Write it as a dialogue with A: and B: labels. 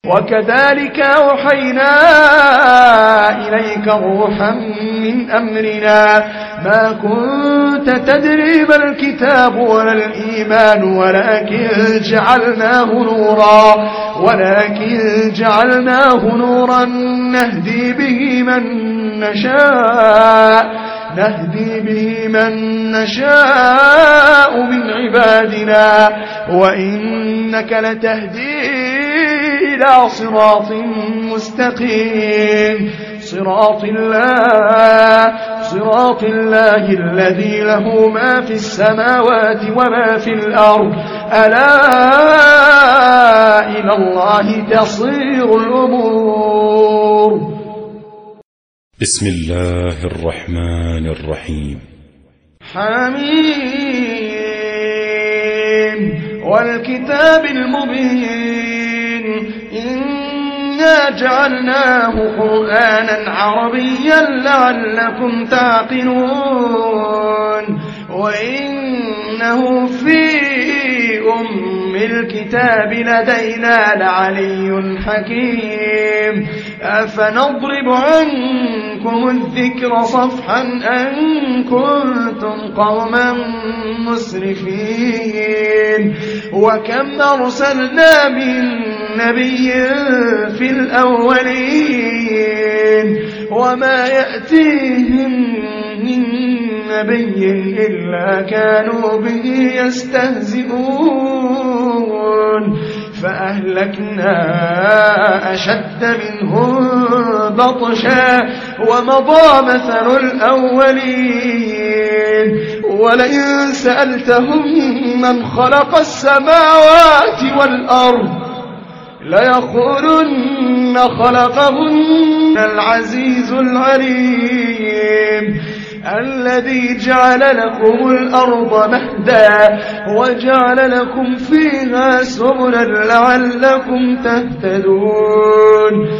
A: وكذلك أوحينا إليك روحا من أمرنا ما كنت تدري ما الكتاب ولا الإيمان ولكن جعلناه نورا نهدي به من نشاء من عبادنا وإنك لتهدي إلى صراط مستقيم صراط الله الذي له ما في السماوات وما في الأرض ألا إلى الله تصير الأمور.
B: بسم الله الرحمن الرحيم.
A: حميم والكتاب المبين إنا جعلناه قرآنا عربيا لعلكم تعقلون وإنه في أم الكتاب لدينا لعلي حكيم أفنضرب عنكم الذكر صفحا أن كنتم قوما مسرفين وكم أرسلنا من نبي في الأولين وما يأتيهم من نبي إلا كانوا به يستهزئون فأهلكنا أشد منهم بطشا ومضى مثل الأولين ولئن سألتهم من خلق السماوات والأرض ليقولن خلقهن العزيز العليم الذي جعل لكم الأرض مهدا وجعل لكم فيها سبلا لعلكم تهتدون